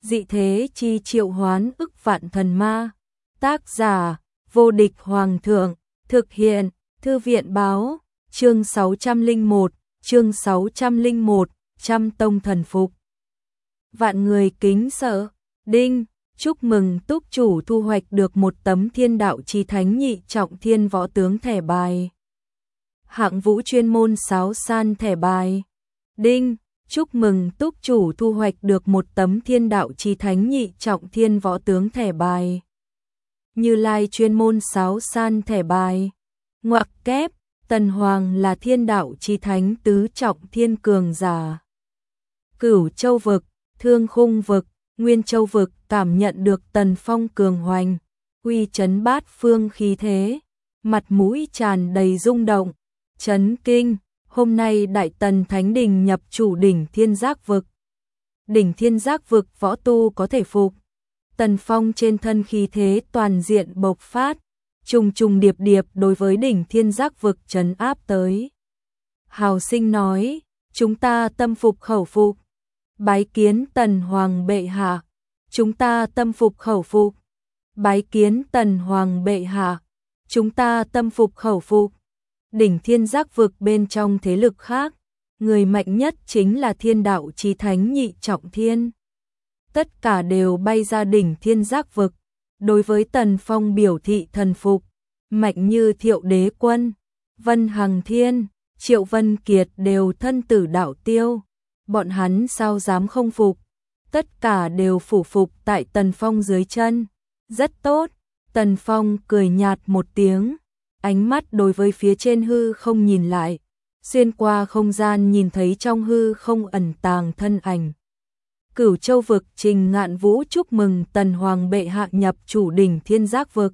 dị thế chi triệu hoán ức vạn thần ma. Tác giả, vô địch hoàng thượng, thực hiện, thư viện báo, chương 601, trăm tông thần phục. Vạn người kính sợ, đinh, chúc mừng túc chủ thu hoạch được một tấm thiên đạo chí thánh nhị trọng thiên võ tướng thẻ bài. Hạng vũ chuyên môn sáo san thẻ bài. Đinh, chúc mừng túc chủ thu hoạch được một tấm thiên đạo chí thánh nhị trọng thiên võ tướng thẻ bài. Như Lai chuyên môn sáo san thẻ bài. Ngoặc kép, Tần Hoàng là thiên đạo chí thánh tứ trọng thiên cường giả. Cửu Châu vực, Thương Khung vực, Nguyên Châu vực cảm nhận được Tần Phong cường hoành, uy chấn bát phương khí thế, mặt mũi tràn đầy rung động, chấn kinh. Hôm nay Đại Tần Thánh Đình nhập chủ đỉnh Thiên Giác vực. Đỉnh Thiên Giác vực võ tu có thể phục. Tần Phong trên thân khí thế toàn diện bộc phát, trùng trùng điệp điệp đối với đỉnh Thiên Giác vực trấn áp tới. Hào Sinh nói, chúng ta tâm phục khẩu phục. Bái kiến Tần Hoàng bệ hạ. Chúng ta tâm phục khẩu phục. Bái kiến Tần Hoàng bệ hạ. Chúng ta tâm phục khẩu phục. Đỉnh Thiên Giác vực bên trong thế lực khác, người mạnh nhất chính là thiên đạo chí thánh nhị trọng thiên. Tất cả đều bay ra đỉnh Thiên Giác vực, đối với Tần Phong biểu thị thần phục, mạnh như Thiệu Đế Quân, Vân Hằng Thiên, Triệu Vân Kiệt đều thân tử đạo tiêu, bọn hắn sao dám không phục, tất cả đều phủ phục tại Tần Phong dưới chân. Rất tốt, Tần Phong cười nhạt một tiếng, ánh mắt đối với phía trên hư không nhìn lại, xuyên qua không gian nhìn thấy trong hư không ẩn tàng thân ảnh. Cửu Châu vực Trình Ngạn Vũ chúc mừng Tần Hoàng bệ hạ nhập chủ đỉnh Thiên Giác vực.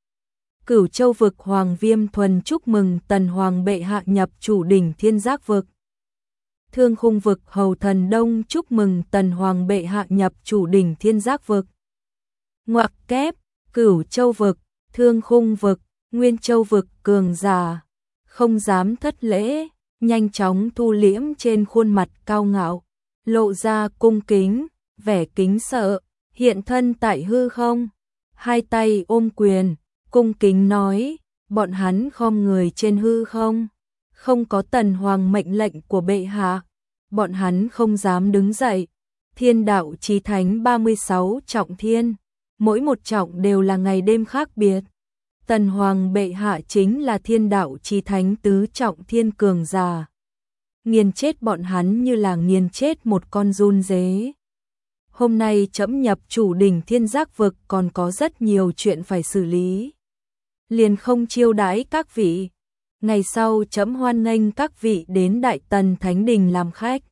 Cửu Châu vực Hoàng Viêm Thuần chúc mừng Tần Hoàng bệ hạ nhập chủ đỉnh Thiên Giác vực. Thương Khung vực Hầu Thần Đông chúc mừng Tần Hoàng bệ hạ nhập chủ đỉnh Thiên Giác vực. Ngoặc kép, Cửu Châu vực, Thương Khung vực, Nguyên Châu vực cường giả, không dám thất lễ, nhanh chóng thu liễm trên khuôn mặt cao ngạo, lộ ra cung kính, vẻ kính sợ, hiện thân tại hư không, hai tay ôm quyền, cung kính nói, bọn hắn khom người trên hư không, không có Tần Hoàng mệnh lệnh của bệ hạ, bọn hắn không dám đứng dậy. Thiên đạo chí thánh 36 trọng thiên, mỗi một trọng đều là ngày đêm khác biệt. Tần Hoàng bệ hạ chính là thiên đạo chí thánh tứ trọng thiên cường giả. Nghiền chết bọn hắn như là nghiền chết một con giun dế. Hôm nay trẫm nhập chủ đỉnh Thiên Giác vực còn có rất nhiều chuyện phải xử lý. Liền không chiêu đãi các vị. Ngày sau trẫm hoan nghênh các vị đến Đại Tần Thánh Đình làm khách.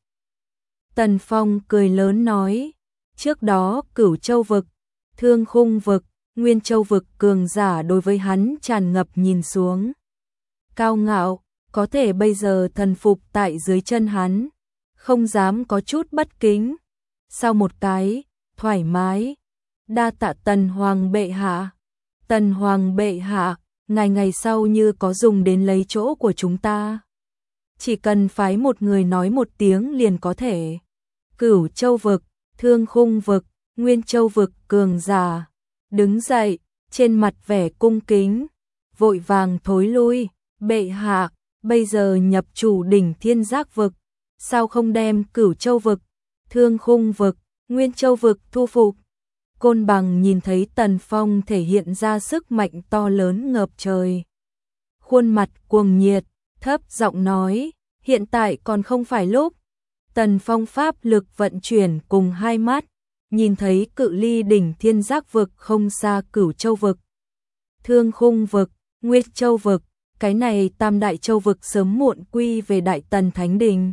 Tần Phong cười lớn nói, trước đó Cửu Châu vực, Thương Khung vực, Nguyên Châu vực cường giả đối với hắn tràn ngập nhìn xuống. Cao ngạo, có thể bây giờ thần phục tại dưới chân hắn, không dám có chút bất kính. Sau một cái, thoải mái, đa tạ Tần Hoàng bệ hạ. Tần Hoàng bệ hạ, ngày sau như có dùng đến lấy chỗ của chúng ta, chỉ cần phái một người nói một tiếng liền có thể. Cửu Châu vực, Thương Khung vực, Nguyên Châu vực cường giả đứng dậy, trên mặt vẻ cung kính, vội vàng thối lui. Bệ hạ, bây giờ nhập chủ đỉnh Thiên Giác vực, sao không đem Cửu Châu vực, Thương Khung vực, Nguyên Châu vực thu phục? Côn Bằng nhìn thấy Tần Phong thể hiện ra sức mạnh to lớn ngập trời, khuôn mặt cuồng nhiệt, thấp giọng nói, hiện tại còn không phải lúc. Tần Phong pháp lực vận chuyển cùng hai mắt, nhìn thấy cự ly đỉnh Thiên Giác vực không xa Cửu Châu vực, Thương Khung vực, Nguyên Châu vực, cái này tam đại châu vực sớm muộn quy về Đại Tần Thánh Đình.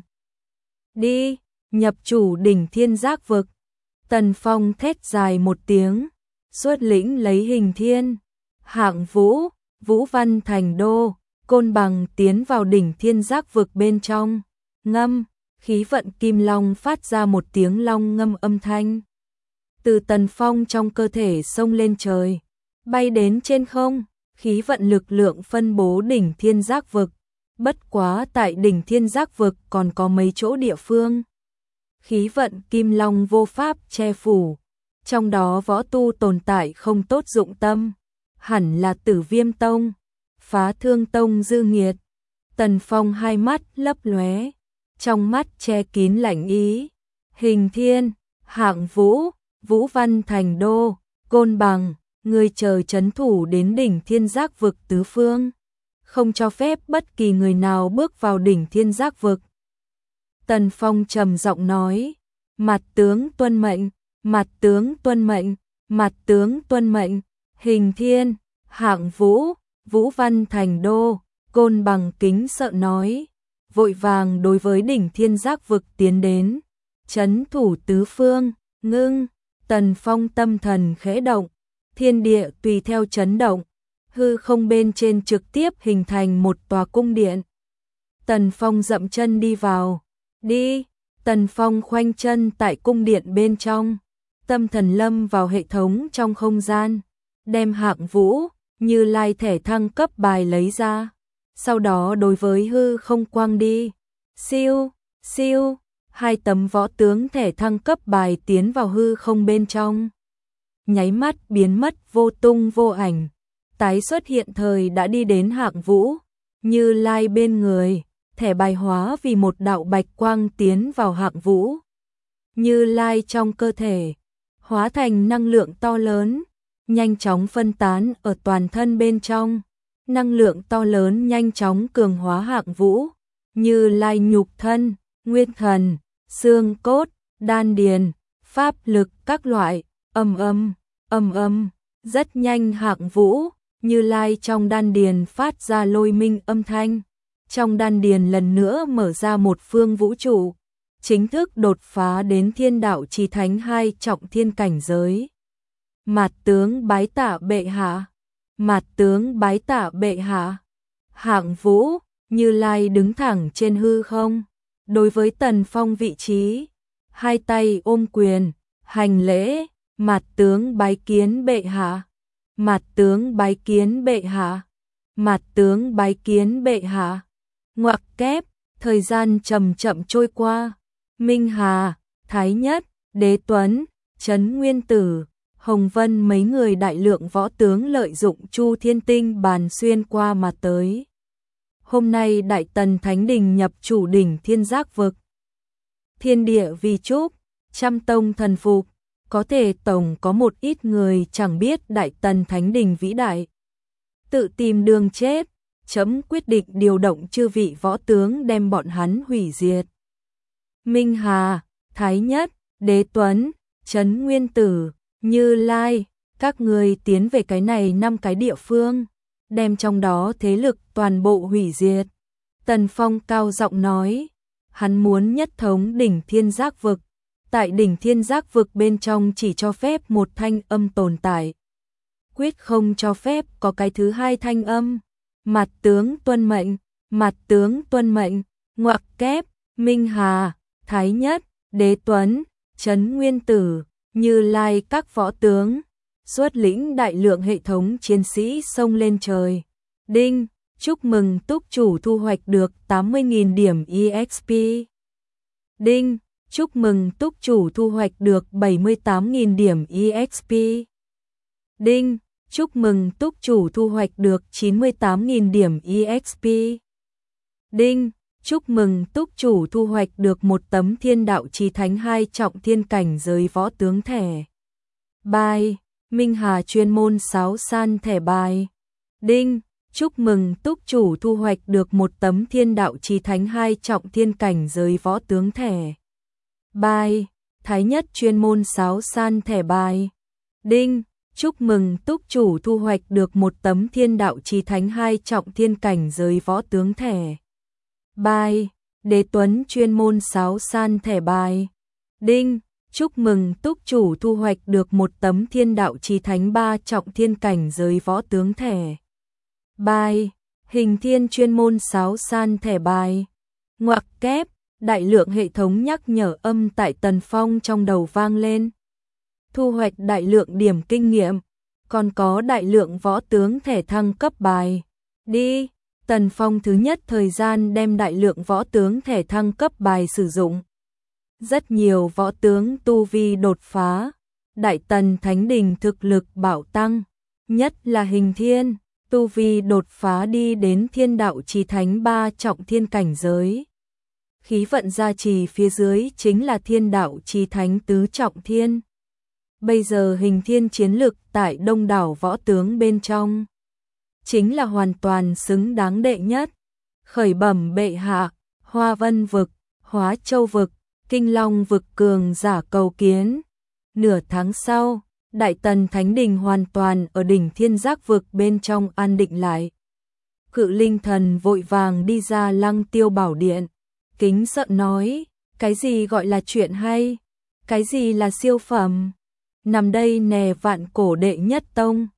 Đi, nhập chủ đỉnh Thiên Giác vực. Tần Phong thét dài một tiếng, xuất lĩnh lấy Hình Thiên, Hạng Vũ, Vũ Văn Thành Đô, Côn Bằng tiến vào đỉnh Thiên Giác vực bên trong, ngâm, khí vận kim long phát ra một tiếng long ngâm âm thanh. Từ Tần Phong trong cơ thể xông lên trời, bay đến trên không, khí vận lực lượng phân bố đỉnh Thiên Giác vực. Bất quá tại đỉnh Thiên Giác vực còn có mấy chỗ địa phương khí vận kim long vô pháp che phủ, Trong đó võ tu tồn tại không tốt dụng tâm, hẳn là Tử Viêm Tông, Phá Thương Tông dư nghiệt. Tần Phong hai mắt lấp lóe, trong mắt che kín lạnh ý. Hình Thiên, Hạng Vũ, Vũ Văn Thành Đô, Côn Bằng, người chờ trấn thủ đến đỉnh Thiên Giác vực tứ phương, không cho phép bất kỳ người nào bước vào đỉnh Thiên Giác vực. Tần Phong trầm giọng nói, mặt tướng tuân mệnh, mặt tướng tuân mệnh, mặt tướng tuân mệnh. Hình Thiên, Hạng Vũ, Vũ Văn Thành Đô, Côn Bằng kính sợ nói, vội vàng đối với đỉnh Thiên Giác vực tiến đến, trấn thủ tứ phương. Ngưng. Tần Phong tâm thần khẽ động, thiên địa tùy theo chấn động, hư không bên trên trực tiếp hình thành một tòa cung điện. Tần Phong dậm chân đi vào. Đi. Tần Phong khoanh chân tại cung điện bên trong, tâm thần lâm vào hệ thống trong không gian, đem Hạng Vũ, Như Lai thẻ thăng cấp bài lấy ra, sau đó đối với hư không quang đi. Siêu, siêu, hai tấm võ tướng thẻ thăng cấp bài tiến vào hư không bên trong, nháy mắt biến mất vô tung vô ảnh, tái xuất hiện thời đã đi đến Hạng Vũ, Như Lai bên người. Thẻ bài hóa vì một đạo bạch quang tiến vào Hạng Vũ, Như Lai trong cơ thể, hóa thành năng lượng to lớn, nhanh chóng phân tán ở toàn thân bên trong. Năng lượng to lớn nhanh chóng cường hóa Hạng Vũ, Như Lai nhục thân, nguyên thần, xương cốt, đan điền, pháp lực các loại, ầm ầm, rất nhanh Hạng Vũ, Như Lai trong đan điền phát ra lôi minh âm thanh. Trong đan điền lần nữa mở ra một phương vũ trụ, chính thức đột phá đến Thiên Đạo Chí Thánh 2 trọng thiên cảnh giới. Mạt tướng bái tạ bệ hạ, mạt tướng bái tạ bệ hạ. Hạng Vũ, Như Lai đứng thẳng trên hư không, đối với Tần Phong vị trí, hai tay ôm quyền, hành lễ, mạt tướng bái kiến bệ hạ, mạt tướng bái kiến bệ hạ, mạt tướng bái kiến bệ hạ. Ngoặc kép, thời gian chậm chậm trôi qua, Minh Hà, Thái Nhất, Đế Tuấn, Trấn Nguyên Tử, Hồng Vân mấy người đại lượng võ tướng lợi dụng Chu Thiên Tinh bàn xuyên qua mà tới. Hôm nay Đại Tần Thánh Đình nhập chủ đỉnh Thiên Giác vực. Thiên địa vi chúc, trăm tông thần phục, có thể tổng có một ít người chẳng biết Đại Tần Thánh Đình vĩ đại, tự tìm đường chết. Chấm quyết định điều động chư vị võ tướng đem bọn hắn hủy diệt. Minh Hà, Thái Nhất, Đế Tuấn, Trấn Nguyên Tử, Như Lai, các người tiến về cái này 5 cái địa phương, đem trong đó thế lực toàn bộ hủy diệt. Tần Phong cao giọng nói, hắn muốn nhất thống đỉnh Thiên Giác vực. Tại đỉnh Thiên Giác vực bên trong chỉ cho phép một thanh âm tồn tại, quyết không cho phép có cái thứ hai thanh âm. Mặt tướng tuân mệnh, mặt tướng tuân mệnh. Ngoặc kép, Minh Hà, Thái Nhất, Đế Tuấn, Trấn Nguyên Tử, Như Lai các võ tướng, xuất lĩnh đại lượng hệ thống chiến sĩ xông lên trời. Đinh, chúc mừng túc chủ thu hoạch được 80.000 điểm EXP. Đinh, chúc mừng túc chủ thu hoạch được 78.000 điểm EXP. Đinh, chúc mừng túc chủ thu hoạch được 98.000 điểm EXP. Đinh, chúc mừng túc chủ thu hoạch được một tấm Thiên Đạo Chí Thánh 2 trọng thiên cảnh giới võ tướng thẻ. Bài, Minh Hà chuyên môn sáo san thẻ bài. Đinh, chúc mừng túc chủ thu hoạch được một tấm Thiên Đạo Chí Thánh 2 trọng thiên cảnh giới võ tướng thẻ. Bài, Thái Nhất chuyên môn sáo san thẻ bài. Đinh, chúc mừng túc chủ thu hoạch được một tấm Thiên Đạo Chí Thánh 2 trọng thiên cảnh giới võ tướng thẻ. Bài, Đế Tuấn chuyên môn sáo san thẻ bài. Đinh, chúc mừng túc chủ thu hoạch được một tấm Thiên Đạo Chí Thánh 3 trọng thiên cảnh giới võ tướng thẻ. Bài, Hình Thiên chuyên môn sáo san thẻ bài. Ngoặc kép, đại lượng hệ thống nhắc nhở âm tại Tần Phong trong đầu vang lên. Thu hoạch đại lượng điểm kinh nghiệm, còn có đại lượng võ tướng thẻ thăng cấp bài. Đi, Tần Phong thứ nhất thời gian đem đại lượng võ tướng thẻ thăng cấp bài sử dụng. Rất nhiều võ tướng tu vi đột phá, Đại Tần Thánh Đình thực lực bạo tăng, nhất là Hình Thiên, tu vi đột phá đi đến Thiên Đạo Chí Thánh 3 trọng thiên cảnh giới. Khí vận gia trì phía dưới chính là Thiên Đạo Chí Thánh tứ trọng thiên. Bây giờ Hình Thiên chiến lực tại đông đảo võ tướng bên trong chính là hoàn toàn xứng đáng đệ nhất. Khởi bẩm bệ hạ, Hoa Vân vực, Hóa Châu vực, Kinh Long vực cường giả cầu kiến. Nửa tháng sau, Đại Tần Thánh Đình hoàn toàn ở đỉnh Thiên Giác vực bên trong an định lại. Cự Linh Thần vội vàng đi ra Lăng Tiêu Bảo Điện, kính sợ nói, cái gì gọi là chuyện hay, cái gì là siêu phẩm, nằm đây nè vạn cổ đệ nhất tông.